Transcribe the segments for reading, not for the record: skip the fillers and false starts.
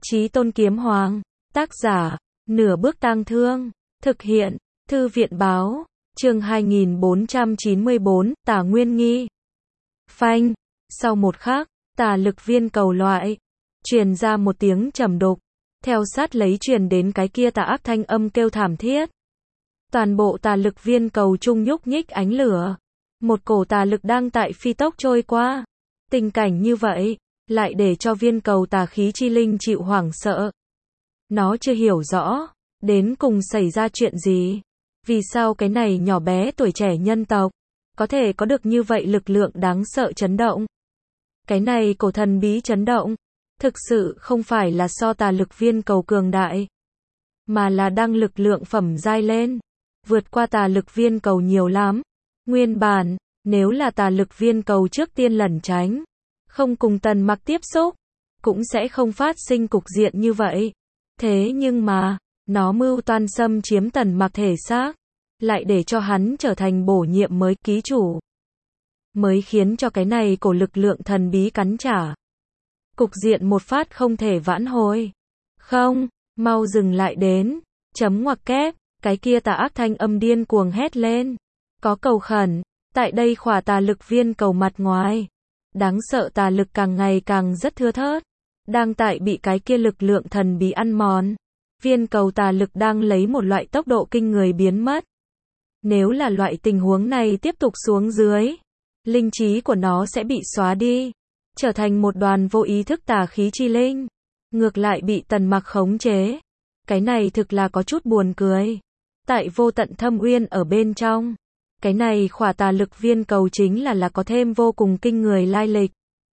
Chí Tôn Kiếm Hoàng. Tác giả, Nửa Bước Tang Thương. Thực hiện, Thư viện Báo. Chương 2494, Tả Nguyên Nghi. Phanh. Sau một khắc, tà lực viên cầu loại truyền ra một tiếng trầm đục, theo sát lấy truyền đến cái kia tà ác thanh âm kêu thảm thiết. Toàn bộ tà lực viên cầu trung nhúc nhích ánh lửa, một cổ tà lực đang tại phi tốc trôi qua. Tình cảnh như vậy, lại để cho viên cầu tà khí chi linh chịu hoảng sợ. Nó chưa hiểu rõ, đến cùng xảy ra chuyện gì. Vì sao cái này nhỏ bé tuổi trẻ nhân tộc, có thể có được như vậy lực lượng đáng sợ chấn động. Cái này cổ thần bí chấn động, thực sự không phải là so tà lực viên cầu cường đại, mà là đang lực lượng phẩm giai lên, vượt qua tà lực viên cầu nhiều lắm. Nguyên bản, nếu là tà lực viên cầu trước tiên lẩn tránh, không cùng Tần Mặc tiếp xúc, cũng sẽ không phát sinh cục diện như vậy. Thế nhưng mà, nó mưu toan xâm chiếm Tần Mặc thể xác, lại để cho hắn trở thành bổ nhiệm mới ký chủ, mới khiến cho cái này cổ lực lượng thần bí cắn trả. Cục diện một phát không thể vãn hồi. Không, mau dừng lại đến. Chấm ngoặc kép, cái kia tà ác thanh âm điên cuồng hét lên. Có cầu khẩn, tại đây khỏa tà lực viên cầu mặt ngoài. Đáng sợ tà lực càng ngày càng rất thưa thớt, đang tại bị cái kia lực lượng thần bí ăn mòn. Viên cầu tà lực đang lấy một loại tốc độ kinh người biến mất. Nếu là loại tình huống này tiếp tục xuống dưới, linh trí của nó sẽ bị xóa đi, trở thành một đoàn vô ý thức tà khí chi linh, ngược lại bị Tần Mặc khống chế. Cái này thực là có chút buồn cười. Tại vô tận thâm uyên ở bên trong, cái này khỏa tà lực viên cầu chính là có thêm vô cùng kinh người lai lịch,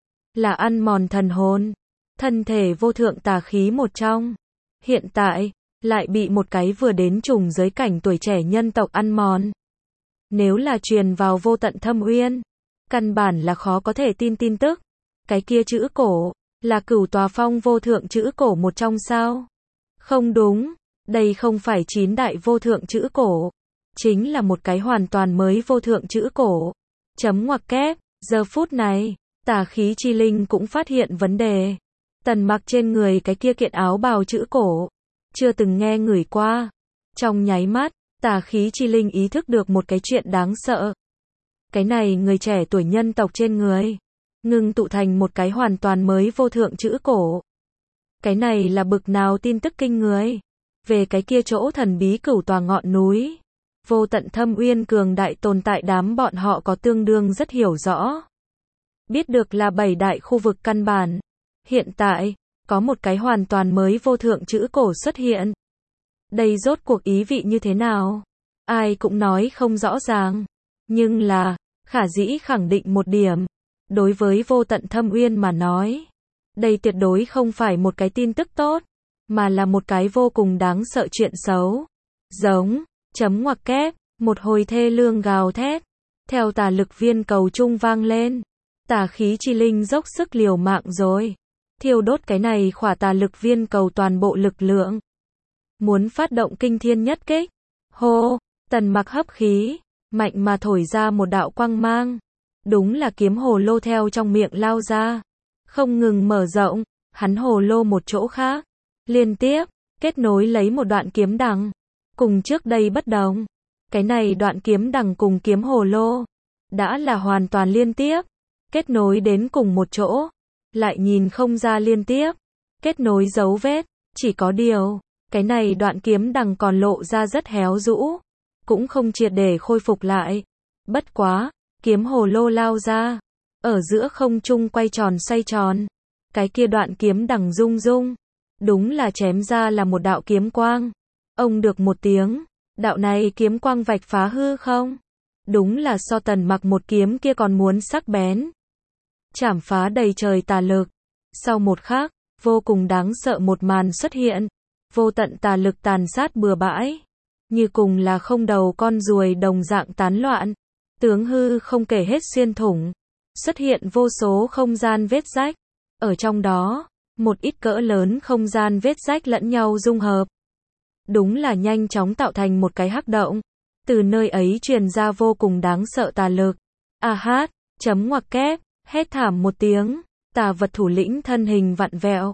là ăn mòn thần hồn, thân thể vô thượng tà khí một trong. Hiện tại, lại bị một cái vừa đến trùng giới cảnh tuổi trẻ nhân tộc ăn mòn. Nếu là truyền vào vô tận thâm uyên, căn bản là khó có thể tin tin tức. Cái kia chữ cổ, là Cửu Tòa Phong vô thượng chữ cổ một trong sao? Không đúng, đây không phải 9 đại vô thượng chữ cổ, chính là một cái hoàn toàn mới vô thượng chữ cổ. Chấm ngoặc kép, giờ phút này, tà khí chi linh cũng phát hiện vấn đề. Tần Mặc trên người cái kia kiện áo bào chữ cổ, chưa từng nghe ngửi qua. Trong nháy mắt, tà khí chi linh ý thức được một cái chuyện đáng sợ. Cái này người trẻ tuổi nhân tộc trên người, ngưng tụ thành một cái hoàn toàn mới vô thượng chữ cổ. Cái này là bực nào tin tức kinh người. Về cái kia chỗ thần bí Cửu Tòa ngọn núi, vô tận thâm uyên cường đại tồn tại, đám bọn họ có tương đương rất hiểu rõ. Biết được là 7 đại khu vực căn bản. Hiện tại, có một cái hoàn toàn mới vô thượng chữ cổ xuất hiện. Đây rốt cuộc ý vị như thế nào? Ai cũng nói không rõ ràng. Nhưng là, khả dĩ khẳng định một điểm. Đối với vô tận thâm uyên mà nói, đây tuyệt đối không phải một cái tin tức tốt, mà là một cái vô cùng đáng sợ chuyện xấu. Giống, chấm ngoặc kép, một hồi thê lương gào thét, theo tà lực viên cầu trung vang lên. Tà khí chi linh dốc sức liều mạng rồi, thiêu đốt cái này khỏa tà lực viên cầu toàn bộ lực lượng, muốn phát động kinh thiên nhất kích. Hô, Tần Mặc hấp khí, mạnh mà thổi ra một đạo quang mang. Đúng là kiếm hồ lô theo trong miệng lao ra, không ngừng mở rộng. Hắn hồ lô một chỗ khác, liên tiếp kết nối lấy một đoạn kiếm đằng. Cùng trước đây bất đồng, cái này đoạn kiếm đằng cùng kiếm hồ lô đã là hoàn toàn liên tiếp, kết nối đến cùng một chỗ, lại nhìn không ra liên tiếp kết nối dấu vết. Chỉ có điều, cái này đoạn kiếm đằng còn lộ ra rất héo rũ, cũng không triệt để khôi phục lại. Bất quá, kiếm hồ lô lao ra, ở giữa không trung quay tròn xoay tròn. Cái kia đoạn kiếm đằng rung rung, đúng là chém ra là một đạo kiếm quang. Ông được một tiếng, đạo này kiếm quang vạch phá hư không, đúng là so Tần Mặc một kiếm kia còn muốn sắc bén, chảm phá đầy trời tà lực. Sau một khắc, vô cùng đáng sợ một màn xuất hiện, vô tận tà lực tàn sát bừa bãi, như cùng là không đầu con ruồi đồng dạng tán loạn, tướng hư không kể hết xuyên thủng, xuất hiện vô số không gian vết rách. Ở trong đó, một ít cỡ lớn không gian vết rách lẫn nhau dung hợp, đúng là nhanh chóng tạo thành một cái hắc động. Từ nơi ấy truyền ra vô cùng đáng sợ tà lực. A hát, chấm ngoặc kép, hét thảm một tiếng, tà vật thủ lĩnh thân hình vặn vẹo,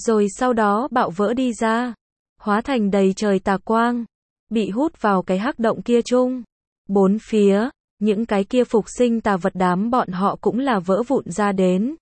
rồi sau đó bạo vỡ đi ra, hóa thành đầy trời tà quang, bị hút vào cái hắc động kia chung. Bốn phía, những cái kia phục sinh tà vật đám bọn họ cũng là vỡ vụn ra đến.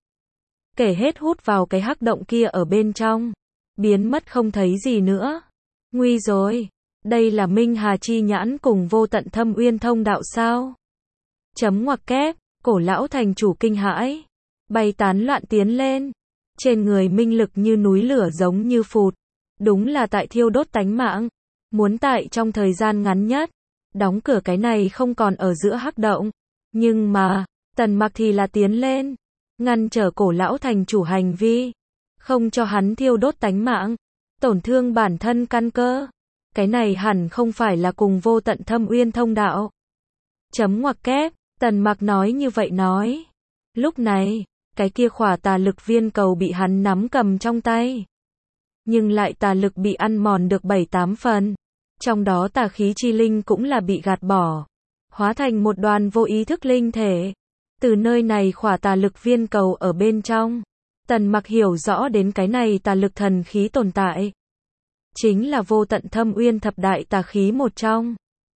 Kể hết hút vào cái hắc động kia ở bên trong, biến mất không thấy gì nữa. Nguy rồi, đây là Minh Hà chi nhãn cùng vô tận thâm uyên thông đạo sao? Chấm ngoặc kép, cổ lão thành chủ kinh hãi, bay tán loạn tiến lên. Trên người minh lực như núi lửa giống như phụt, đúng là tại thiêu đốt tánh mạng, muốn tại trong thời gian ngắn nhất, đóng cửa cái này không còn ở giữa hắc động. Nhưng mà, Tần Mặc thì là tiến lên, ngăn trở cổ lão thành chủ hành vi, không cho hắn thiêu đốt tánh mạng, tổn thương bản thân căn cơ. Cái này hẳn không phải là cùng vô tận thâm uyên thông đạo. Chấm ngoặc kép, Tần Mặc nói như vậy nói. Lúc này, cái kia khỏa tà lực viên cầu bị hắn nắm cầm trong tay. Nhưng lại tà lực bị ăn mòn được 7-8 phần. Trong đó tà khí chi linh cũng là bị gạt bỏ, hóa thành một đoàn vô ý thức linh thể. Từ nơi này khỏa tà lực viên cầu ở bên trong, Tần Mặc hiểu rõ đến cái này tà lực thần khí tồn tại. Chính là vô tận thâm uyên thập đại tà khí một trong.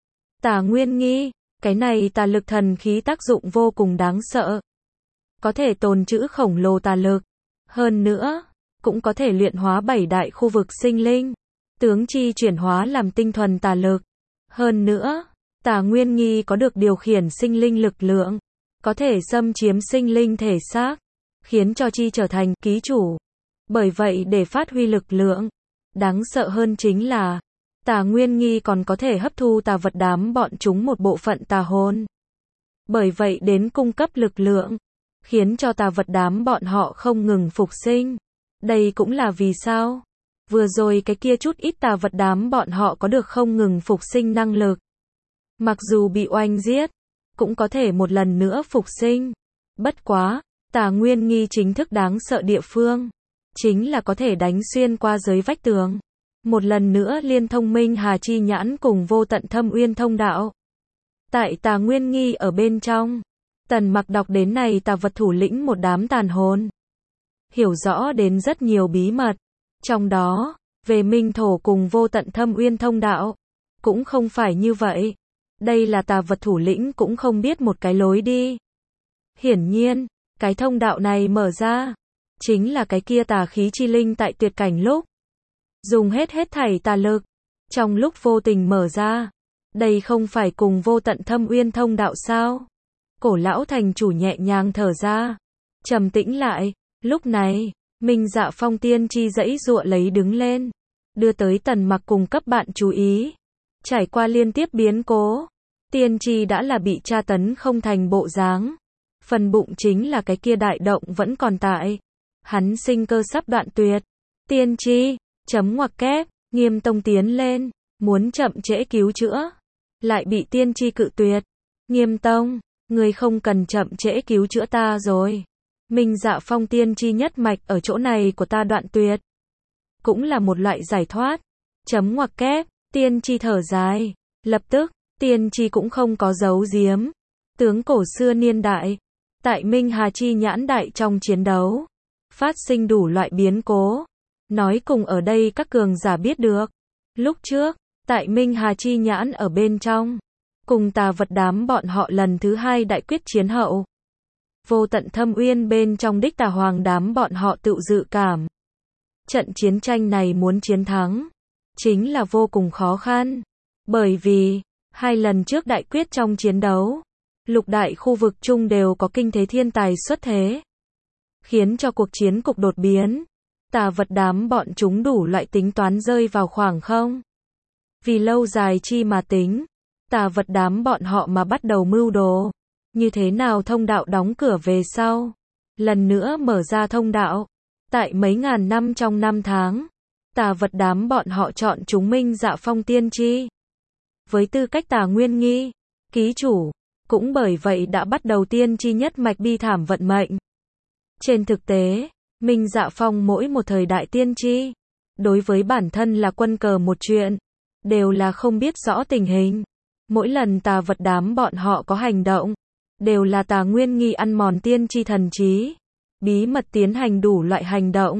Tà Nguyên Nghi, cái này tà lực thần khí tác dụng vô cùng đáng sợ. Có thể tồn trữ khổng lồ tà lực. Hơn nữa, cũng có thể luyện hóa 7 đại khu vực sinh linh. Tướng chi chuyển hóa làm tinh thuần tà lực. Hơn nữa, Tà Nguyên Nghi có được điều khiển sinh linh lực lượng, có thể xâm chiếm sinh linh thể xác, khiến cho chi trở thành ký chủ. Bởi vậy để phát huy lực lượng, đáng sợ hơn chính là Tà Nguyên Nghi còn có thể hấp thu tà vật đám bọn chúng một bộ phận tà hồn. Bởi vậy đến cung cấp lực lượng, khiến cho tà vật đám bọn họ không ngừng phục sinh. Đây cũng là vì sao vừa rồi cái kia chút ít tà vật đám bọn họ có được không ngừng phục sinh năng lực. Mặc dù bị oanh giết, cũng có thể một lần nữa phục sinh. Bất quá, Tà Nguyên Nghi chính thức đáng sợ địa phương, chính là có thể đánh xuyên qua giới vách tường. Một lần nữa liên thông Minh Hà chi nhãn cùng vô tận thâm uyên thông đạo. Tại Tà Nguyên Nghi ở bên trong, Tần Mặc đọc đến này tà vật thủ lĩnh một đám tàn hồn. Hiểu rõ đến rất nhiều bí mật. Trong đó, về minh thổ cùng vô tận thâm uyên thông đạo, cũng không phải như vậy. Đây là tà vật thủ lĩnh cũng không biết một cái lối đi. Hiển nhiên, cái thông đạo này mở ra, chính là cái kia tà khí chi linh tại tuyệt cảnh lúc. Dùng hết thảy tà lực, trong lúc vô tình mở ra. Đây không phải cùng vô tận thâm uyên thông đạo sao? Cổ lão thành chủ nhẹ nhàng thở ra, trầm tĩnh lại. Lúc này, Minh Dạ Phong tiên chi giãy giụa lấy đứng lên, đưa tới Tần Mặc cùng cấp bạn chú ý. Trải qua liên tiếp biến cố, tiên chi đã là bị tra tấn không thành bộ dáng. Phần bụng chính là cái kia đại động vẫn còn tại. Hắn sinh cơ sắp đoạn tuyệt. Tiên chi, chấm ngoặc kép, Nghiêm Tông tiến lên, muốn chậm trễ cứu chữa, lại bị tiên chi cự tuyệt. Nghiêm Tông, người không cần chậm trễ cứu chữa ta rồi. Minh Dạ Phong tiên chi nhất mạch ở chỗ này của ta đoạn tuyệt, cũng là một loại giải thoát. Chấm ngoặc kép, tiên chi thở dài, lập tức, tiên chi cũng không có giấu giếm. Tướng cổ xưa niên đại, tại Minh Hà chi nhãn đại trong chiến đấu, phát sinh đủ loại biến cố. Nói cùng ở đây các cường giả biết được. Lúc trước, tại Minh Hà chi nhãn ở bên trong, cùng tà vật đám bọn họ lần thứ 2 đại quyết chiến hậu. Vô tận thâm uyên bên trong đích tà hoàng đám bọn họ tự dự cảm. Trận chiến tranh này muốn chiến thắng, chính là vô cùng khó khăn. Bởi vì, 2 lần trước đại quyết trong chiến đấu, lục đại khu vực chung đều có kinh thế thiên tài xuất thế. Khiến cho cuộc chiến cục đột biến. Tà vật đám bọn chúng đủ loại tính toán rơi vào khoảng không. Vì lâu dài chi mà tính, tà vật đám bọn họ mà bắt đầu mưu đồ. Như thế nào thông đạo đóng cửa về sau, lần nữa mở ra thông đạo. Tại mấy ngàn năm trong năm tháng, tà vật đám bọn họ chọn chúng Minh Dạ Phong tiên chi với tư cách Tà Nguyên Nghi, ký chủ, cũng bởi vậy đã bắt đầu tiên chi nhất mạch bi thảm vận mệnh. Trên thực tế, Minh Dạ Phong mỗi một thời đại tiên chi, đối với bản thân là quân cờ một chuyện, đều là không biết rõ tình hình. Mỗi lần tà vật đám bọn họ có hành động, đều là Tà Nguyên Nghi ăn mòn tiên chi thần trí, bí mật tiến hành đủ loại hành động,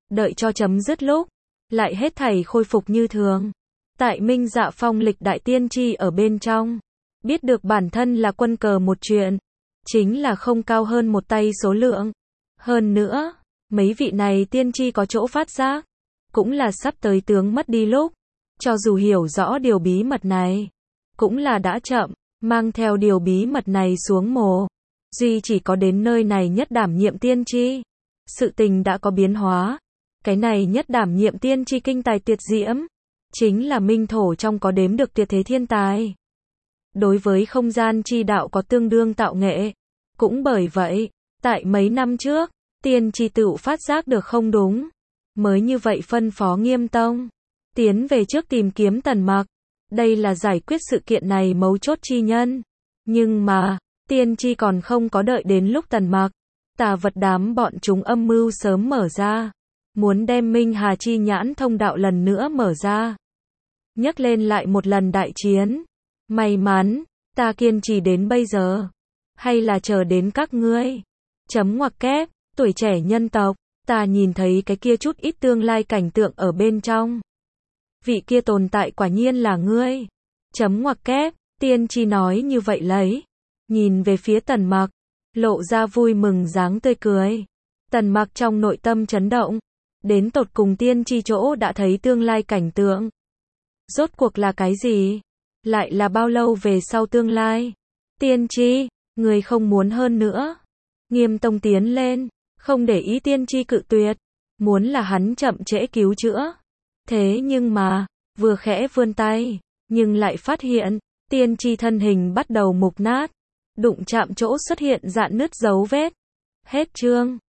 đợi cho chấm dứt lúc, lại hết thảy khôi phục như thường. Tại Minh Dạ Phong lịch đại tiên tri ở bên trong, biết được bản thân là quân cờ một chuyện, chính là không cao hơn một tay số lượng. Hơn nữa, mấy vị này tiên tri có chỗ phát giác, cũng là sắp tới tướng mất đi lúc, cho dù hiểu rõ điều bí mật này, cũng là đã chậm, mang theo điều bí mật này xuống mồ. Duy chỉ có đến nơi này nhất đảm nhiệm tiên tri, sự tình đã có biến hóa. Cái này nhất đảm nhiệm tiên tri kinh tài tuyệt diễm, chính là minh thổ trong có đếm được tuyệt thế thiên tài. Đối với không gian chi đạo có tương đương tạo nghệ. Cũng bởi vậy, tại mấy năm trước, tiên tri tựu phát giác được không đúng. Mới như vậy phân phó Nghiêm Tông, tiến về trước tìm kiếm Tần Mặc. Đây là giải quyết sự kiện này mấu chốt chi nhân. Nhưng mà, tiên tri còn không có đợi đến lúc Tần Mặc, tà vật đám bọn chúng âm mưu sớm mở ra. Muốn đem Minh Hà chi nhãn thông đạo lần nữa mở ra. Nhắc lên lại một lần đại chiến. May mắn, ta kiên trì đến bây giờ. Hay là chờ đến các ngươi. Chấm ngoặc kép, tuổi trẻ nhân tộc, ta nhìn thấy cái kia chút ít tương lai cảnh tượng ở bên trong. Vị kia tồn tại quả nhiên là ngươi. Chấm ngoặc kép, tiên tri nói như vậy lấy. Nhìn về phía Tần Mặc, lộ ra vui mừng dáng tươi cười. Tần Mặc trong nội tâm chấn động. Đến tột cùng tiên tri chỗ đã thấy tương lai cảnh tượng. Rốt cuộc là cái gì? Lại là bao lâu về sau tương lai? Tiên tri, người không muốn hơn nữa. Nghiêm Tông tiến lên, không để ý tiên tri cự tuyệt. Muốn là hắn chậm trễ cứu chữa. Thế nhưng mà, vừa khẽ vươn tay, nhưng lại phát hiện, tiên tri thân hình bắt đầu mục nát. Đụng chạm chỗ xuất hiện rạn nứt dấu vết. Hết chương.